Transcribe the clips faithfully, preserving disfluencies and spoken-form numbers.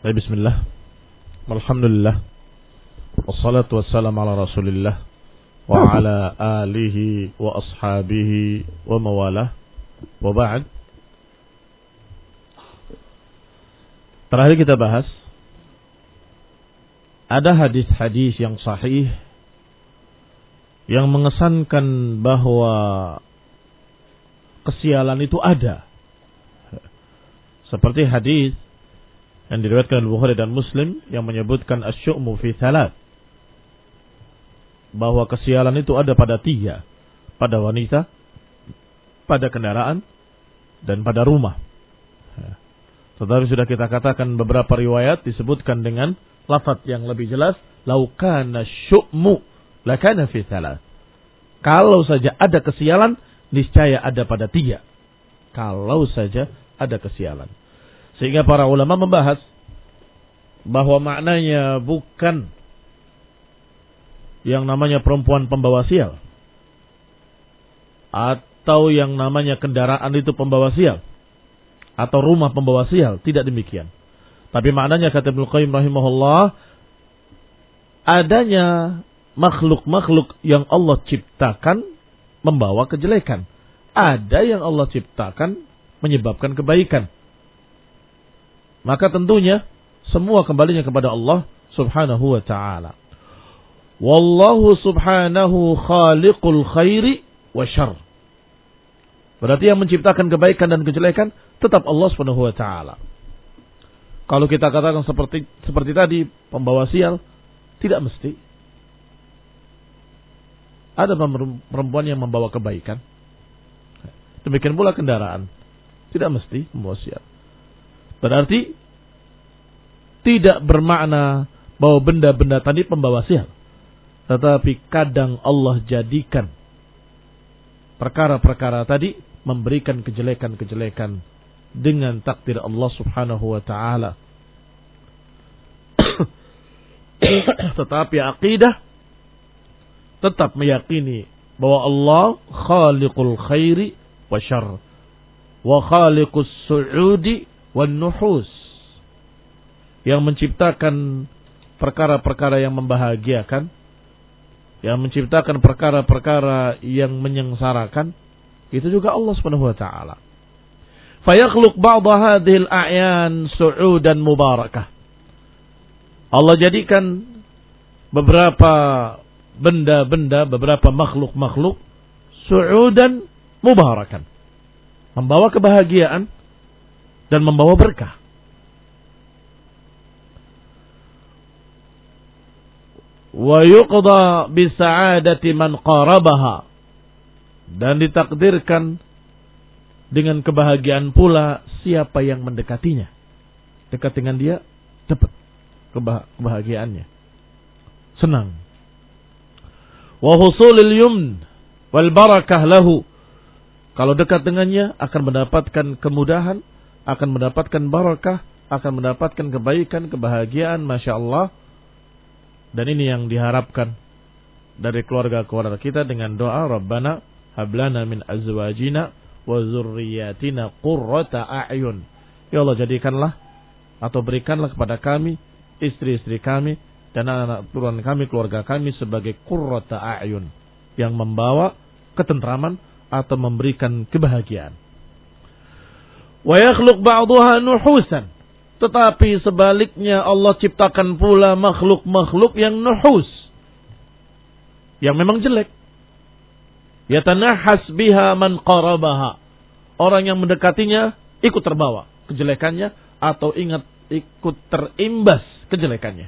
Baik, bismillah. Alhamdulillah. Wassalatu wassalamu ala Rasulillah wa ala alihi wa ashabihi wa mawalah. Wa ba'd. Terakhir kita bahas ada hadis-hadis yang sahih yang mengesankan bahwa kesialan itu ada. Seperti hadis yang diriwayatkan oleh Bukhari dan Muslim yang menyebutkan asy-syu'mu fi thalath, bahwa kesialan itu ada pada tiga, pada wanita, pada kendaraan, dan pada rumah. Tetapi sudah kita katakan beberapa riwayat disebutkan dengan lafaz yang lebih jelas, lau kana syu'mu lakana fi thalath. Kalau saja ada kesialan, niscaya ada pada tiga. Kalau saja ada kesialan. Sehingga para ulama membahas bahwa maknanya bukan yang namanya perempuan pembawa sial, atau yang namanya kendaraan itu pembawa sial, atau rumah pembawa sial. Tidak demikian. Tapi maknanya, kata Ibnu Qayyim rahimahullah, adanya makhluk-makhluk yang Allah ciptakan membawa kejelekan. Ada yang Allah ciptakan menyebabkan kebaikan. Maka tentunya semua kembalinya kepada Allah subhanahu wa ta'ala. Wallahu subhanahu khaliqul khairi wa syarr. Berarti yang menciptakan kebaikan dan kejelekan tetap Allah subhanahu wa ta'ala. Kalau kita katakan seperti seperti tadi, pembawa sial, tidak mesti. Ada perempuan yang membawa kebaikan. Demikian pula kendaraan. Tidak mesti membawa sial. Berarti tidak bermakna bahwa benda-benda tadi pembawa sial. Tetapi kadang Allah jadikan perkara-perkara tadi memberikan kejelekan-kejelekan dengan takdir Allah subhanahu wa ta'ala. Tetapi akidah tetap meyakini bahwa Allah khaliqul khairi wa syarr, wa khaliqus su'udi wan nuhus, yang menciptakan perkara-perkara yang membahagiakan, yang menciptakan perkara-perkara yang menyengsarakan, itu juga Allah Subhanahu wa taala. Fa yakhluq ba'd hadhihi al-a'yan su'udan mubarakah. Allah jadikan beberapa benda-benda, beberapa makhluk-makhluk su'udan mubarakan, membawa kebahagiaan dan membawa berkah. Wa yuqda bi sa'adati man qarabaha, dan ditakdirkan dengan kebahagiaan pula siapa yang mendekatinya. Dekat dengan dia, dapat kebahagiaannya, senang. Wa husulil yumn wal barakah lahu, kalau dekat dengannya akan mendapatkan kemudahan, akan mendapatkan barakah, akan mendapatkan kebaikan, kebahagiaan, Masya Allah. Dan ini yang diharapkan dari keluarga-keluarga kita dengan doa, Rabbana hablana min azwajina wa zurriyatina qurrata a'yun. Ya Allah, jadikanlah atau berikanlah kepada kami, istri-istri kami dan anak-anak turunan kami, keluarga kami sebagai qurrata a'yun, yang membawa ketentraman atau memberikan kebahagiaan. Wa yakhluq ba'daha nuhusan, tetapi sebaliknya Allah ciptakan pula makhluk-makhluk yang nuhus, yang memang jelek. Yatanahas biha man qarabaha, orang yang mendekatinya ikut terbawa kejelekannya atau ingat ikut terimbas kejelekannya.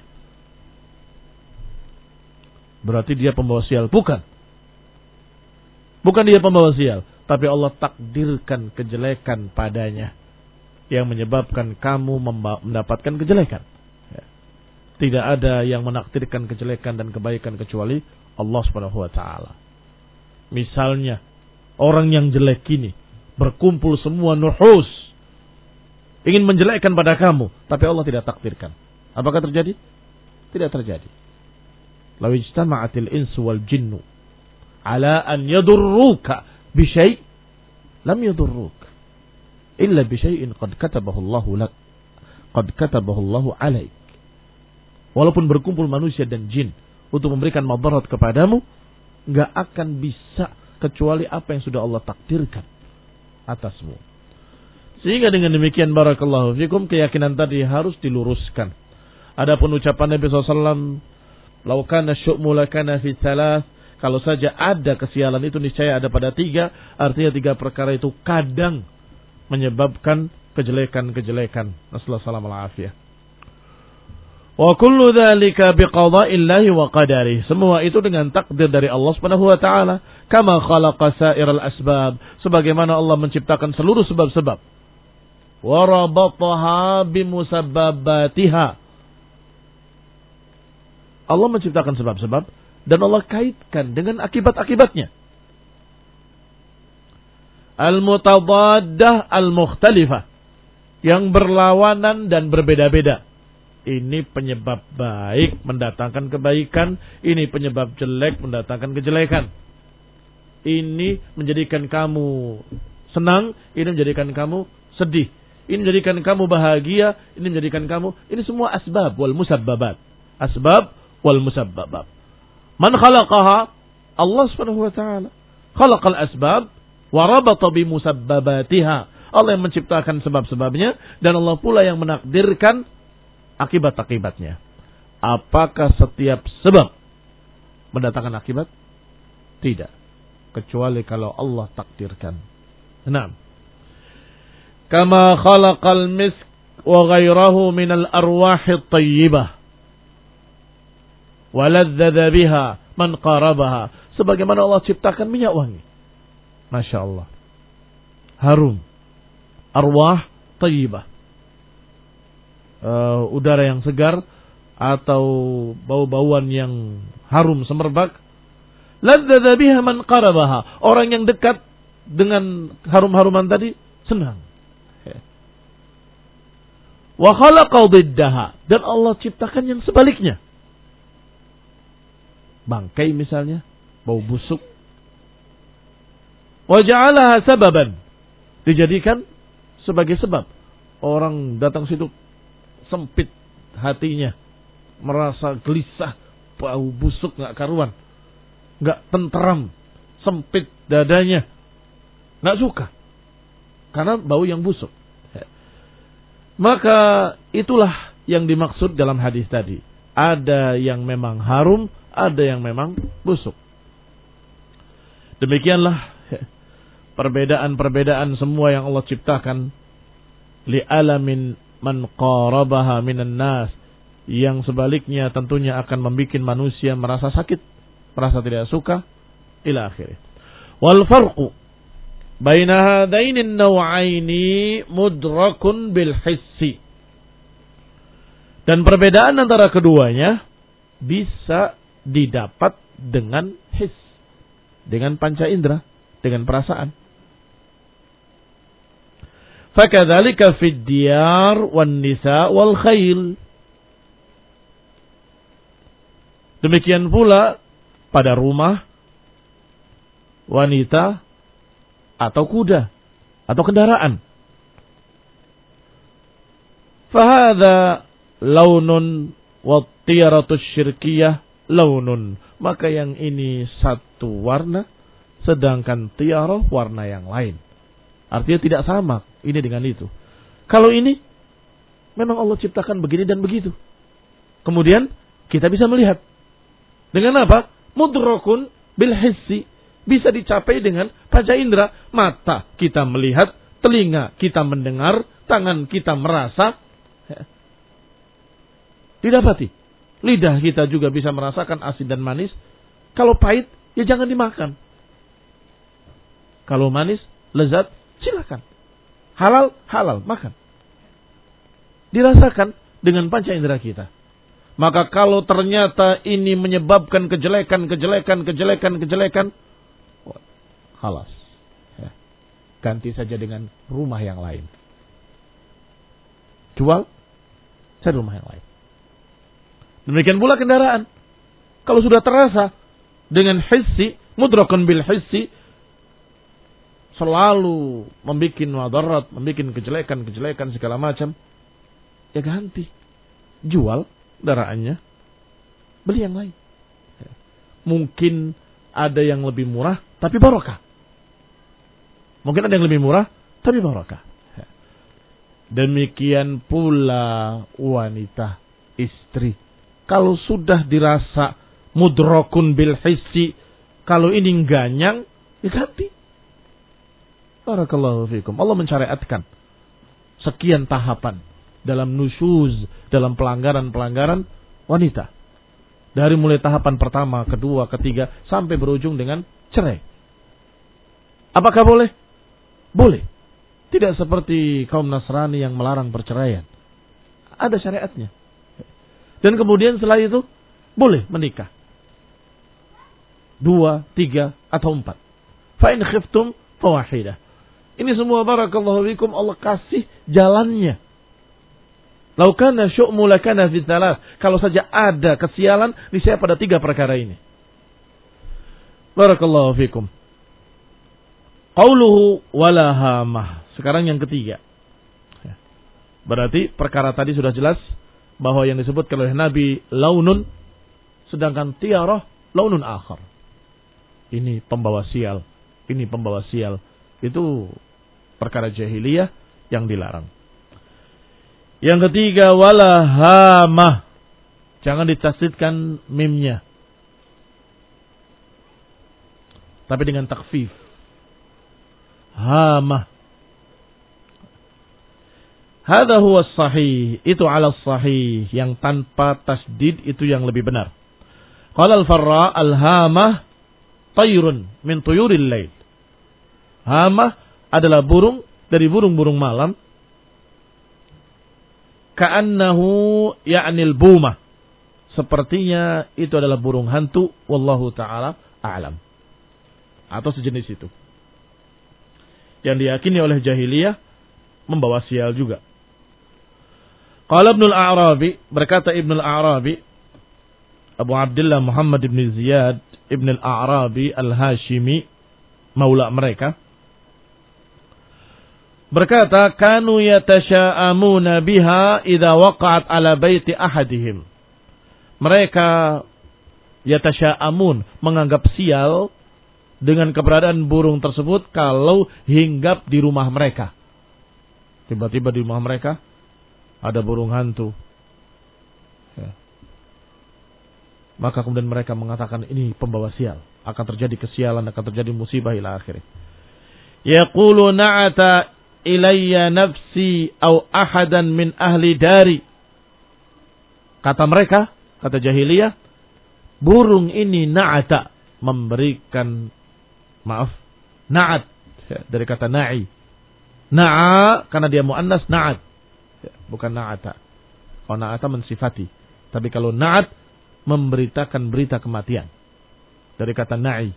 Berarti dia pembawa sial? Bukan. Bukan dia pembawa sial, tapi Allah takdirkan kejelekan padanya yang menyebabkan kamu mendapatkan kejelekan. Tidak ada yang menakdirkan kejelekan dan kebaikan kecuali Allah Subhanahu wa taala. Misalnya orang yang jelek ini berkumpul semua nuhus ingin menjelekkan pada kamu, tapi Allah tidak takdirkan. Apakah terjadi? Tidak terjadi. Law ijtama'atil insu wal jinnu ala an yadurruka bi syai' lam yadurruka illa bi syai'in qad katabahu Allahu lak qad katabahu Allahu 'alaik. Walaupun berkumpul manusia dan jin untuk memberikan madarat kepadamu, enggak akan bisa kecuali apa yang sudah Allah takdirkan atasmu. Sehingga dengan demikian barakallahu fikum, keyakinan tadi harus diluruskan. Adapun ucapan Nabi sallallahu alaihi wasallam, "Lau kana syu'mu lakana fi thalath," kalau saja ada kesialan itu niscaya ada pada tiga, artinya tiga perkara itu kadang menyebabkan kejelekan-kejelekan. Nasallallahu alaihi wasallam. Wa kullu dzalika biqada'illahi wa qadarihi. Semua itu dengan takdir dari Allah Subhanahu wa taala, kama khalaqa sa'iral asbab, sebagaimana Allah menciptakan seluruh sebab-sebab. Wa rabataha bimusabbabatiha. Allah menciptakan sebab-sebab dan Allah kaitkan dengan akibat-akibatnya. Al-mutadaddah al-mukhtalifah, yang berlawanan dan berbeda-beda. Ini penyebab baik mendatangkan kebaikan, ini penyebab jelek mendatangkan kejelekan. Ini menjadikan kamu senang, ini menjadikan kamu sedih. Ini menjadikan kamu bahagia, ini menjadikan kamu, ini semua asbab wal musabbabat. Asbab wal musabbabat. Man khalaqaha? Allah Subhanahu wa taala. Khalaqal asbab wa rabata bi musabbabatiha. Allah yang menciptakan sebab-sebabnya dan Allah pula yang menakdirkan akibat-akibatnya. Apakah setiap sebab mendatangkan akibat? Tidak. Kecuali kalau Allah takdirkan. Naam. Kama khalaqal misk wa ghairahu minal arwahit tayyibah. Wa ladzadha biha man qarabaha. Sebagaimana Allah ciptakan minyak wangi. Masya Allah. Harum. Arwah tayyibah. Uh, udara yang segar atau bau-bauan yang harum semerbak. Ladzadza biha man qarabaha. Orang yang dekat dengan harum-haruman tadi senang. Wa khalaqa diddaha, dan Allah ciptakan yang sebaliknya. Bangkai misalnya, bau busuk. Wa ja'alaha sababan, dijadikan sebagai sebab. Orang datang situ sempit hatinya, merasa gelisah, bau busuk nggak karuan, nggak tenteram, sempit dadanya, nggak suka karena bau yang busuk. Maka itulah yang dimaksud dalam hadis tadi. Ada yang memang harum, ada yang memang busuk. Demikianlah perbedaan-perbedaan semua yang Allah ciptakan. Li alamin man qarabaha minan nas, yang sebaliknya tentunya akan membuat manusia merasa sakit, merasa tidak suka, ila akhirih. Wal farqu baina hadaini an-naw'aini mudrakun bil hissi, dan perbedaan antara keduanya bisa didapat dengan his, dengan panca indera, dengan perasaan. Fakadzalika fid diyar wan nisa wal khail. Demikian pula pada rumah, wanita, atau kuda, atau kendaraan. Fahadha launun wa tiyaratus syirkiyah launun. Maka yang ini satu warna, sedangkan tiarah warna yang lain. Artinya tidak sama ini dengan itu. Kalau ini memang Allah ciptakan begini dan begitu. Kemudian kita bisa melihat. Dengan apa? Mudrakun bil hissi. Bisa dicapai dengan panca indera. Mata kita melihat, telinga kita mendengar, tangan kita merasa. Didapati. Lidah kita juga bisa merasakan asin dan manis. Kalau pahit, ya jangan dimakan. Kalau manis, lezat, silakan. Halal, halal, makan. Dirasakan dengan panca indera kita. Maka kalau ternyata ini menyebabkan kejelekan, kejelekan, kejelekan, kejelekan, halas. Ya. Ganti saja dengan rumah yang lain. Jual, cari rumah yang lain. Demikian pula kendaraan. Kalau sudah terasa dengan hissi, mudrakun bil hissi, selalu membuat madarat, membuat kejelekan-kejelekan segala macam, ya ganti. Jual kendaraannya, beli yang lain. Mungkin ada yang lebih murah, tapi barokah. Mungkin ada yang lebih murah, tapi barokah. Demikian pula wanita, istri. Kalau sudah dirasa mudrakun bil hissi, kalau ini ganyang, ya ganti. Barakallahu fikum. Allah mensyariatkan sekian tahapan dalam nusyuz, dalam pelanggaran-pelanggaran wanita. Dari mulai tahapan pertama, kedua, ketiga, sampai berujung dengan cerai. Apakah boleh? Boleh. Tidak seperti kaum Nasrani yang melarang perceraian. Ada syariatnya. Dan kemudian setelah itu, boleh menikah. Dua, tiga, atau empat. Fa'in khiftum fawahidah. Ini semua barakallahu fikum Allah kasih jalannya. Lau kana syu'mu lakana fi tsalas. Kalau saja ada kesialan, niscaya pada tiga perkara ini. Barakallahu fikum. Qauluhu wala hamah. Sekarang yang ketiga. Berarti perkara tadi sudah jelas bahwa yang disebutkan oleh Nabi launun, sedangkan tiarah launun akhar. Ini pembawa sial, ini pembawa sial. Itu perkara jahiliyah yang dilarang. Yang ketiga wala hamah. Jangan ditasydidkan mimnya, tapi dengan takfif. Hamah. Hadza huwa sahih, itu ala sahih, yang tanpa tasdid itu yang lebih benar. Qala al-Farra al-hamah tayrun min tuyuril lail. Hamah adalah burung dari burung-burung malam. Ka'annahu ya'nil bumah. Sepertinya itu adalah burung hantu, wallahu taala a'lam. Atau sejenis itu. Yang diyakini oleh jahiliyah membawa sial juga. Qala Ibnu al-A'rabi, berkata Ibnu al-A'rabi, Abu Abdullah Muhammad ibn Ziyad ibn al-A'rabi al-Hashimi, maula mereka, berkata, kanu yatasha'amuna biha idza waqa'at ala baiti ahadihim. Mereka yatasha'amun, menganggap sial dengan keberadaan burung tersebut kalau hinggap di rumah mereka. Tiba-tiba di rumah mereka ada burung hantu. Ya. Maka kemudian mereka mengatakan ini pembawa sial. Akan terjadi kesialan, akan terjadi musibah ila akhirnya. Yaqulu na'ata ilayya nafsi au ahadan min ahli dari. Kata mereka, kata jahiliyah, burung ini na'ata, memberikan, maaf, na'at, dari kata na'i. Na'a, karena dia muannas, na'at. Bukan na'ata. Kalau na'ata mensifati. Tapi kalau na'at, memberitakan berita kematian. Dari kata na'i.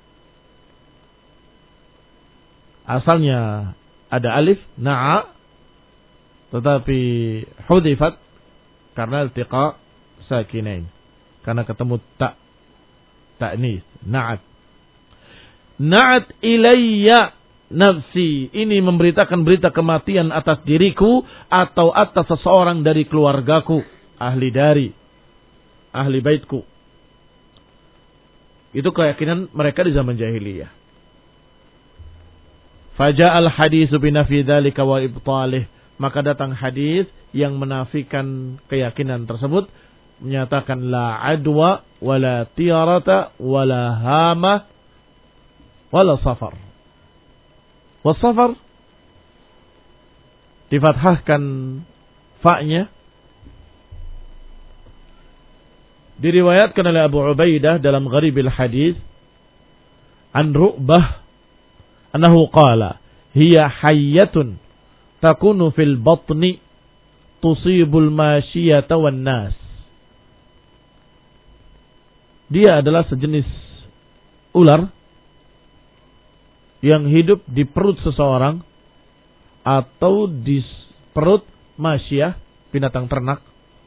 Asalnya ada alif, na'a, tetapi hudifat karena iltiqa sakinain. Karena ketemu ta, ta'nis, na'at. Na'at ilayya nafsi, ini memberitakan berita kematian atas diriku atau atas seseorang dari keluargaku, ahli dari, ahli baitku. Itu keyakinan mereka di zaman jahiliyah. Faja'al haditsu binafi dzalika wa ibtalih, maka datang hadis yang menafikan keyakinan tersebut, menyatakan la adwa wala tiarata wala hama wala safar. Wasafar difathahkan fa-nya, diriwayatkan oleh Abu Ubaidah dalam Gharibil Hadis an Ru'bah annahu qala hiya hayyatun takunu fil batni tusibul masyiyata wan nas. Dia adalah sejenis ular yang hidup di perut seseorang atau di perut masyiyah, binatang ternak.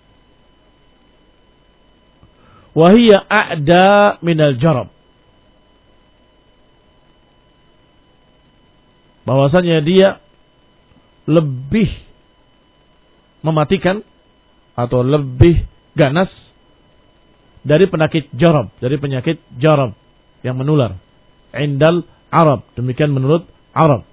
Wahiyya a'da minal jarab. Bahwasanya dia lebih mematikan atau lebih ganas dari penyakit jarab, dari penyakit jarab yang menular. Indal Arab, demikian menurut Arab.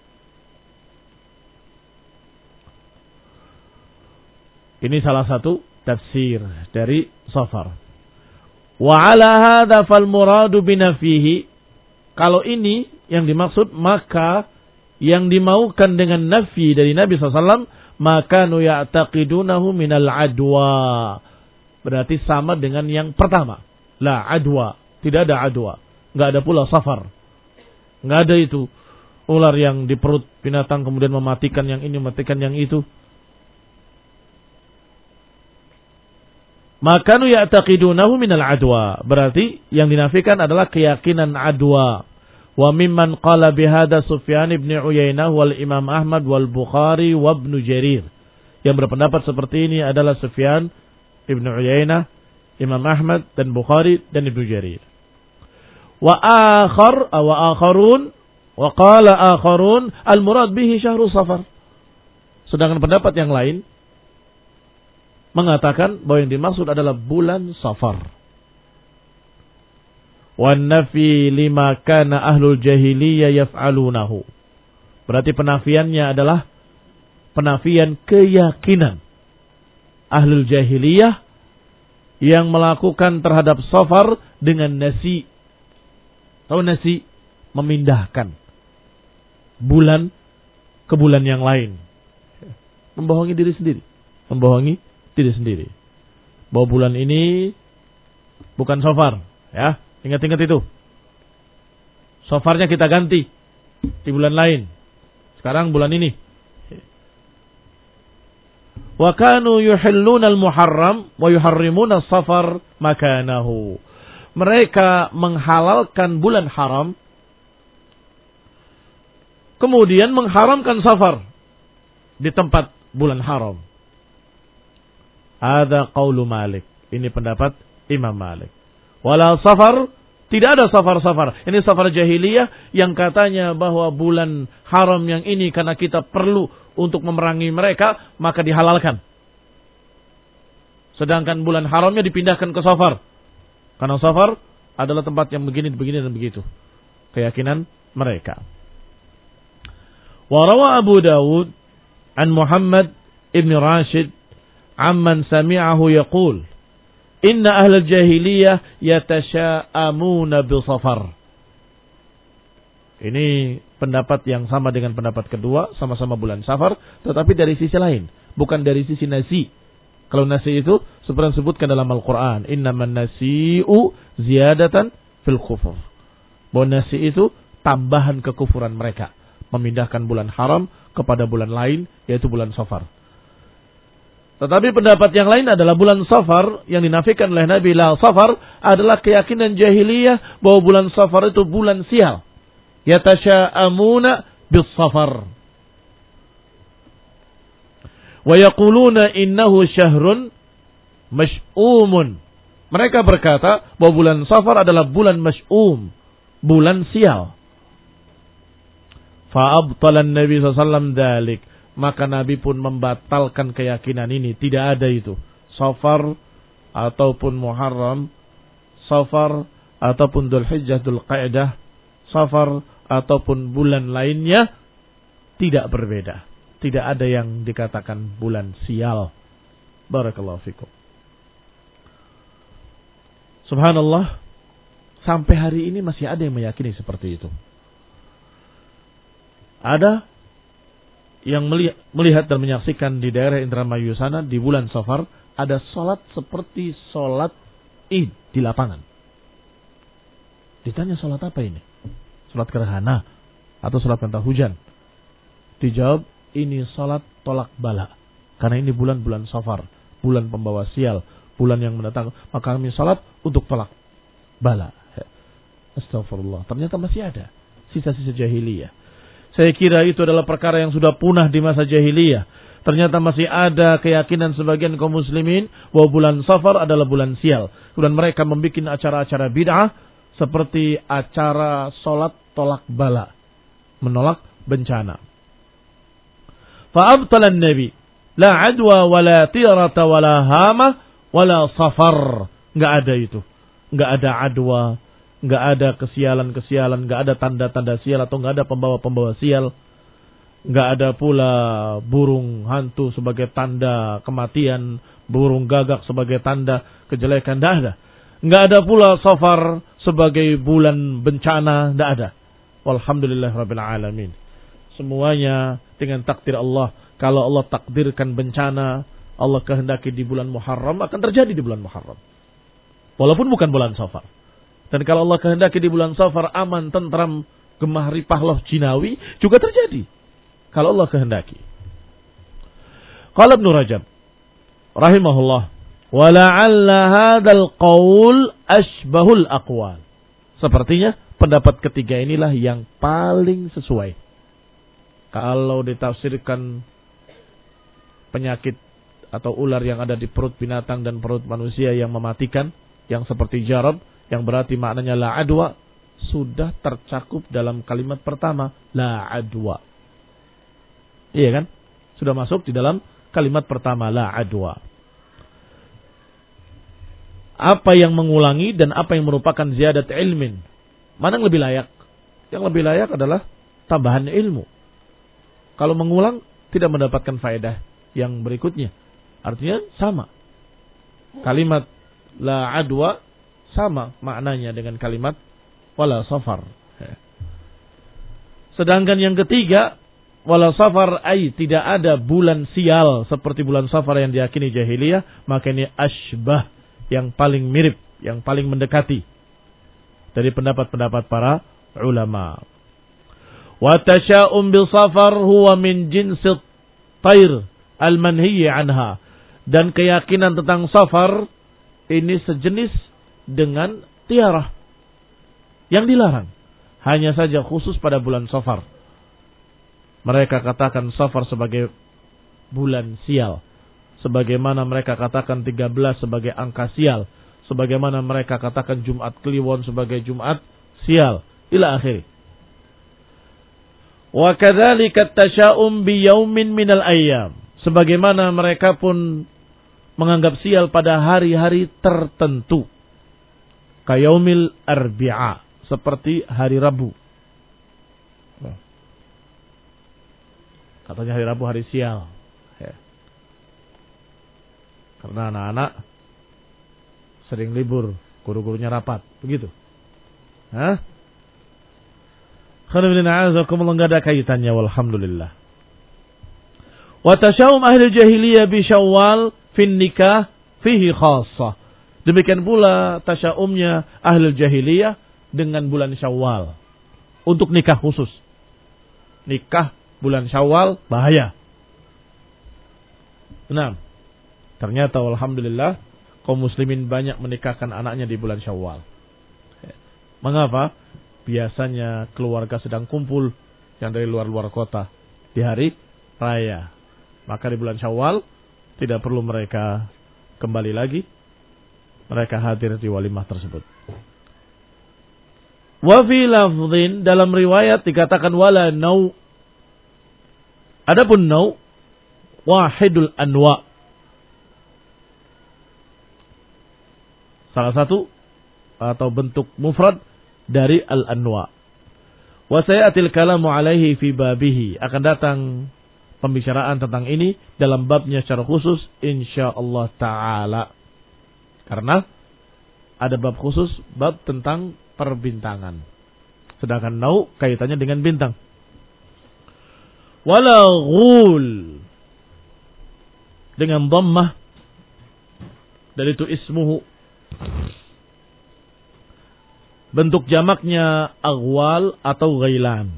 Ini salah satu tafsir dari safar. Wa ala hadza fal muradu binafihi. Kalau ini yang dimaksud, maka yang dimaukan dengan nafi dari Nabi shallallahu alaihi wasallam, maka nu ya'taqidunahu minal adwa. Berarti sama dengan yang pertama. La adwa, tidak ada adwa. Enggak ada pula safar. Enggak ada itu ular yang di perut binatang kemudian mematikan yang ini, mematikan yang itu. Maka nu ya'taqidunahu minal adwa. Berarti yang dinafikan adalah keyakinan adwa. Wa mimman qala bihada Sufyan ibn Uyainah wal Imam Ahmad wal Bukhari wa Ibn Jarir. Yang berpendapat seperti ini adalah Sufyan ibn Uyainah, Imam Ahmad dan Bukhari dan Ibn Jarir. Wa akhar wa akharun wa qala akharun al murad bihi syahru safar. Sedangkan pendapat yang lain mengatakan bahwa yang dimaksud adalah bulan Safar. Wan nafi lima kana ahlul jahiliyah yaf'alunahu. Berarti penafiannya adalah penafian keyakinan ahlul jahiliyah yang melakukan terhadap safar dengan nasi. Tahu nasi? Memindahkan bulan ke bulan yang lain. Membohongi diri sendiri. Membohongi diri sendiri. Bahwa bulan ini bukan safar. Ya. Ingat-ingat itu. Safarnya kita ganti di bulan lain. Sekarang bulan ini. Wa kanu yuhilluna al-muharram wa yuharrimuna as-safar makanahu. Mereka menghalalkan bulan haram, kemudian mengharamkan safar di tempat bulan haram. Ada qaulu Malik. Ini pendapat Imam Malik. Wala safar, tidak ada safar-safar. Ini safar jahiliyah yang katanya bahwa bulan haram yang ini karena kita perlu untuk memerangi mereka, maka dihalalkan. Sedangkan bulan haramnya dipindahkan ke safar. Karena safar adalah tempat yang begini, begini dan begitu. Keyakinan mereka. Wa rawa Abu Dawud an Muhammad ibn Rashid amman sami'ahu yaqul Inna ahlal jahiliyah yatasha'amuna bil safar. Ini pendapat yang sama dengan pendapat kedua, sama-sama bulan safar, tetapi dari sisi lain, bukan dari sisi nasi. Kalau nasi itu seperti yang disebutkan dalam Al-Quran, innaman nasi'u ziyadatan fil kufur. Bahwa nasi itu tambahan kekufuran mereka, memindahkan bulan haram kepada bulan lain, yaitu bulan safar. Tetapi pendapat yang lain adalah bulan safar yang dinafikan oleh Nabi la safar adalah keyakinan jahiliyah bahwa bulan safar itu bulan sial. Yatasha'amuna bis safar. Wa yaquluna innahu syahrun mash'umun. Mereka berkata bahwa bulan safar adalah bulan mash'um, bulan sial. Fa abtala an-nabi sallallahu alaihi wasallam dzalik. Maka Nabi pun membatalkan keyakinan ini. Tidak ada itu. Safar ataupun Muharram. Safar ataupun Dzulhijjah, Dzulqa'dah. Safar ataupun bulan lainnya. Tidak berbeda. Tidak ada yang dikatakan bulan sial. Barakallahu fikum. Subhanallah. Sampai hari ini masih ada yang meyakini seperti itu. Ada yang melihat dan menyaksikan di daerah Indramayu sana di bulan Safar ada sholat seperti sholat Id di lapangan. Ditanya sholat apa ini? Sholat gerhana atau sholat mentah hujan? Dijawab ini sholat tolak bala. Karena ini bulan-bulan Safar, bulan pembawa sial, bulan yang mendatang. Maka kami sholat untuk tolak bala. Astagfirullah. Ternyata masih ada sisa-sisa jahiliyah. Saya kira itu adalah perkara yang sudah punah di masa jahiliyah. Ternyata masih ada keyakinan sebagian kaum muslimin bahwa bulan Safar adalah bulan sial. Kemudian mereka membuat acara-acara bid'ah seperti acara sholat tolak bala, menolak bencana. Fa'abtalan Nabi. La adwa wala tirata wala hama wala safar. Enggak ada itu. Enggak ada adwa, enggak ada kesialan-kesialan, enggak ada tanda-tanda sial atau enggak ada pembawa-pembawa sial. Enggak ada pula burung hantu sebagai tanda kematian, burung gagak sebagai tanda kejelekan, enggak ada. Enggak ada pula safar sebagai bulan bencana, enggak ada. Walhamdulillah rabbil alamin. Semuanya dengan takdir Allah. Kalau Allah takdirkan bencana, Allah kehendaki di bulan Muharram, akan terjadi di bulan Muharram. Walaupun bukan bulan Safar. Dan kalau Allah kehendaki di bulan Safar, aman, tentram, gemah ripah loh jinawi, juga terjadi. Kalau Allah kehendaki. Qala Ibnu Rajab rahimahullah, wa la'alla hadzal qaul asbahul aqwal. Sepertinya pendapat ketiga inilah yang paling sesuai. Kalau ditafsirkan penyakit atau ular yang ada di perut binatang dan perut manusia yang mematikan, yang seperti jarab, yang berarti maknanya la adwa, sudah tercakup dalam kalimat pertama, la adwa. Iya kan? Sudah masuk di dalam kalimat pertama, la adwa. Apa yang mengulangi dan apa yang merupakan ziyadat ilmin? Mana yang lebih layak? Yang lebih layak adalah tambahan ilmu. Kalau mengulang tidak mendapatkan faedah yang berikutnya. Artinya sama. Kalimat la adwa sama maknanya dengan kalimat wala safar. Sedangkan yang ketiga, wala safar ay tidak ada bulan sial seperti bulan Safar yang diyakini jahiliyah, maka ini asbah, yang paling mirip, yang paling mendekati dari pendapat-pendapat para ulama. Wa tasya'um bil safar huwa min jinsit tair al-manhiyi anha. Dan keyakinan tentang safar ini sejenis dengan tiarah yang dilarang. Hanya saja khusus pada bulan Safar. Mereka katakan Safar sebagai bulan sial. Sebagaimana mereka katakan tiga belas sebagai angka sial. Sebagaimana mereka katakan Jumat Kliwon sebagai Jumat sial. Ila akhir. Wa kadzalika tasya'um bi yaumin minal ayyam. Sebagaimana mereka pun menganggap sial pada hari-hari tertentu. Kayaumil arbi'a, seperti hari Rabu. Katanya hari Rabu hari sial. Ya. Karena anak-anak sering libur, guru-gurunya rapat, begitu. Hah? Alhamdulillah, enggak ada kaitannya, walhamdulillah. Wa tasyawum ahli jahiliyah bi Syawal fin nikah fihi khassah. Demikian pula tasyaumnya ahli jahiliyah dengan bulan Syawal untuk nikah khusus. Nikah bulan Syawal bahaya. Enam. Ternyata alhamdulillah kaum muslimin banyak menikahkan anaknya di bulan Syawal. Mengapa? Biasanya keluarga sedang kumpul yang dari luar-luar kota di hari raya. Maka di bulan Syawal tidak perlu mereka kembali lagi. Mereka hadir di walimah tersebut. Wa fi lafdhin, dalam riwayat dikatakan wala nau. Adapun nau wahidul anwa. Salah satu atau bentuk mufrad dari al-anwa. Wa sayatil kalamu alaihi fi babihi. Akan datang pembicaraan tentang ini dalam babnya secara khusus insyaallah taala. Karena ada bab khusus, bab tentang perbintangan. Sedangkan nau kaitannya dengan bintang. Wala ghul dengan dhammah, dari itu ismuhu. Bentuk jamaknya aghwal atau ghailan.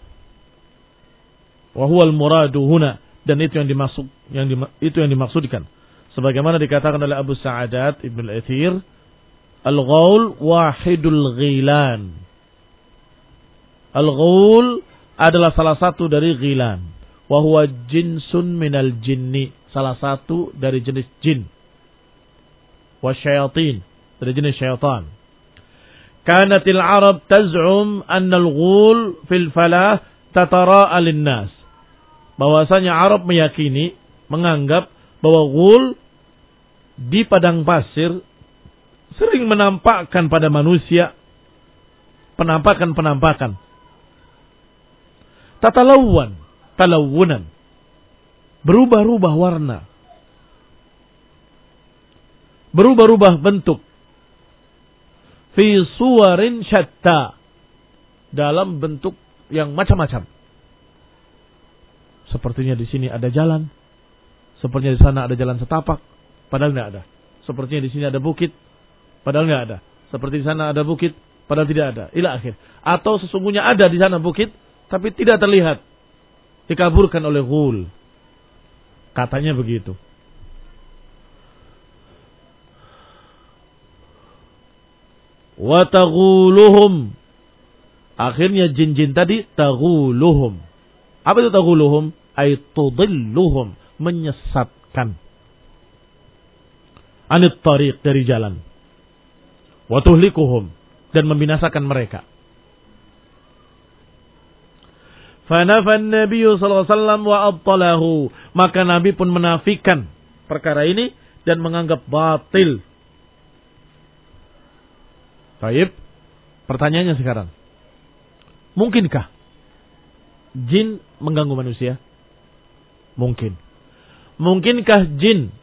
Wa huwa al-muradu huna, dan itu yang dimaksud, yang dim, itu yang dimaksudkan. Sebagaimana dikatakan oleh Abu Sa'adat Ibn al-Athir, al-ghaul wahidul ghilan. Al-ghaul adalah salah satu dari ghilan. Wa huwa jinsun minal jinni, salah satu dari jenis jin. Wa syayatin, dari jenis syaitan. Kanatil Arab taz'um anna al-ghul fil falah tatara'a lin-nas. Bahwasanya Arab meyakini, menganggap bahwa ghul di padang pasir sering menampakkan pada manusia penampakan-penampakan. Tatalawwan, talawunan. Berubah-ubah warna. Berubah-ubah bentuk. Fi suwarin syatta. Dalam bentuk yang macam-macam. Sepertinya di sini ada jalan. Sepertinya di sana ada jalan setapak. Padahal tidak ada. Sepertinya di sini ada bukit. Padahal tidak ada. Seperti di sana ada bukit. Padahal tidak ada. Ila akhir. Atau sesungguhnya ada di sana bukit. Tapi tidak terlihat. Dikaburkan oleh ghul. Katanya begitu. Wa taghuluhum. Akhirnya jin-jin tadi taghuluhum. Apa itu taghuluhum? Ay tudilluhum. Menyesatkan. Anit tariq, dari jalan. Wa tuhlikuhum. Dan membinasakan mereka. Fanafan Nabi sallallahu alaihi wasallam wa abtalahu. Maka Nabi pun menafikan perkara ini dan menganggap batil. Baik. Pertanyaannya sekarang. Mungkinkah jin mengganggu manusia? Mungkin. Mungkinkah jin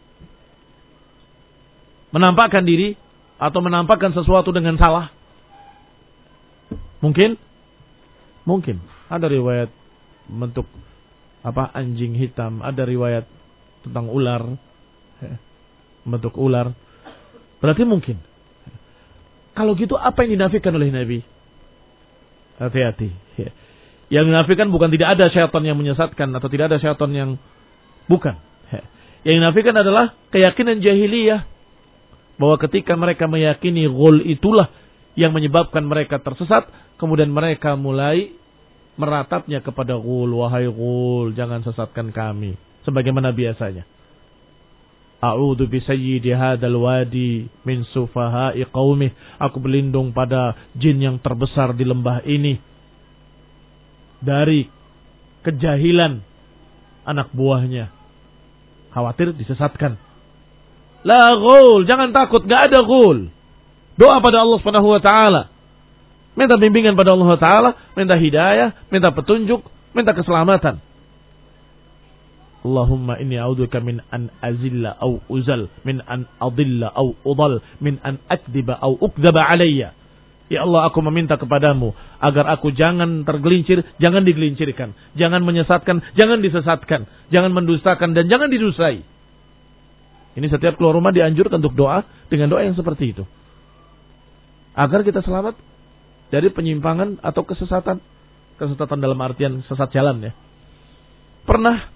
menampakkan diri atau menampakkan sesuatu dengan salah? Mungkin? Mungkin. Ada riwayat bentuk apa anjing hitam, ada riwayat tentang ular, bentuk ular. Berarti mungkin. Kalau gitu apa yang dinafikan oleh Nabi? Hati-hati. Yang dinafikan bukan tidak ada syaitan yang menyesatkan atau tidak ada syaitan yang bukan. Yang dinafikan adalah keyakinan jahiliyah bahwa ketika mereka meyakini ghul itulah yang menyebabkan mereka tersesat, kemudian mereka mulai meratapnya kepada ghul, wahai ghul, jangan sesatkan kami. Sebagaimana biasanya. A'udzu bi sayyidi hadzal wadi min sufaha'i qaumih. Aku berlindung pada jin yang terbesar di lembah ini dari kejahilan anak buahnya. Khawatir disesatkan. La ghul, jangan takut, enggak ada ghul. Doa pada Allah Subhanahu wa taala. Minta bimbingan pada Allah Ta'ala, minta hidayah, minta petunjuk, minta keselamatan. Allahumma inni a'udzubika min an azilla au uzal, min an adilla au udal, min an akdziba au ukdzaba alayya. Ya Allah, aku meminta kepadamu agar aku jangan tergelincir, jangan digelincirkan, jangan menyesatkan, jangan disesatkan, jangan mendustakan dan jangan didustai. Ini setiap keluar rumah dianjurkan untuk doa dengan doa yang seperti itu. Agar kita selamat dari penyimpangan atau kesesatan. Kesesatan dalam artian sesat jalan ya. Pernah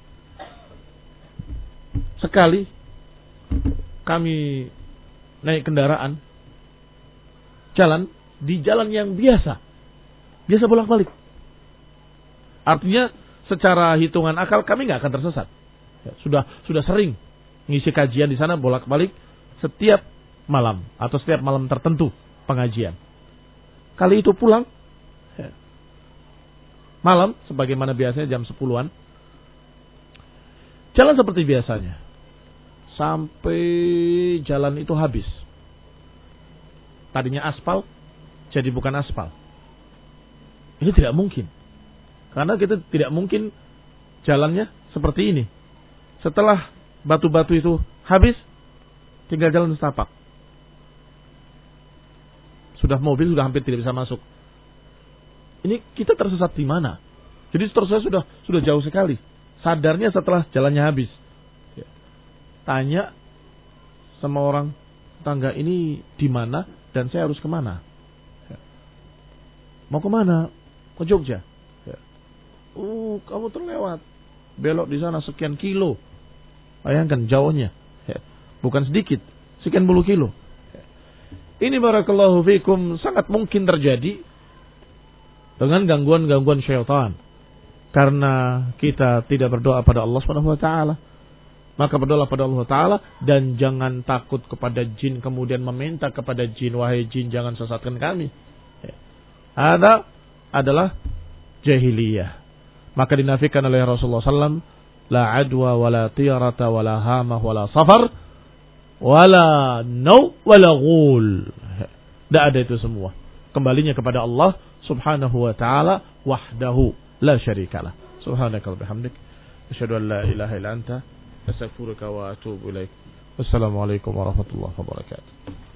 sekali kami naik kendaraan jalan di jalan yang biasa. Biasa bolak-balik. Artinya secara hitungan akal kami nggak akan tersesat. Ya, sudah sudah sering ngisi kajian di sana bolak-balik setiap malam atau setiap malam tertentu pengajian. Kali itu pulang ya, malam sebagaimana biasanya jam sepuluhan. Jalan seperti biasanya. Sampai jalan itu habis. Tadinya aspal jadi bukan aspal. Ini tidak mungkin. Karena kita tidak mungkin jalannya seperti ini. Setelah batu-batu itu habis, tinggal jalan setapak. Sudah mobil sudah hampir tidak bisa masuk. Ini kita tersesat di mana? Jadi tersesat sudah sudah jauh sekali. Sadarnya setelah jalannya habis. Ya. Tanya sama orang tangga ini di mana dan saya harus kemana? Ya. Mau kemana? Ke Jogja. Ya. Uh, kamu terlewat. Belok di sana sekian kilo. Bayangkan jauhnya. Ya. Bukan sedikit. Sekian puluh kilo. Ini barakallahu fikum sangat mungkin terjadi dengan gangguan-gangguan syaitan. Karena kita tidak berdoa pada Allah Subhanahu wa taala. Maka berdoa pada Allah Ta'ala dan jangan takut kepada jin kemudian meminta kepada jin, wahai jin jangan sesatkan kami. Ada adalah jahiliyah. Maka dinafikan oleh Rasulullah sallallahu alaihi wasallam La adwa wala tiyarata wala hamah wala safar wala naw wala ghul. Tidak ada itu semua. Kembalinya kepada Allah subhanahu wa ta'ala wahdahu la syarikalah. Subhanaka wa bihamdik. Asyhadu an la ilaha illa anta astaghfiruka wa atubu ilaik. Wassalamualaikum warahmatullahi wabarakatuh.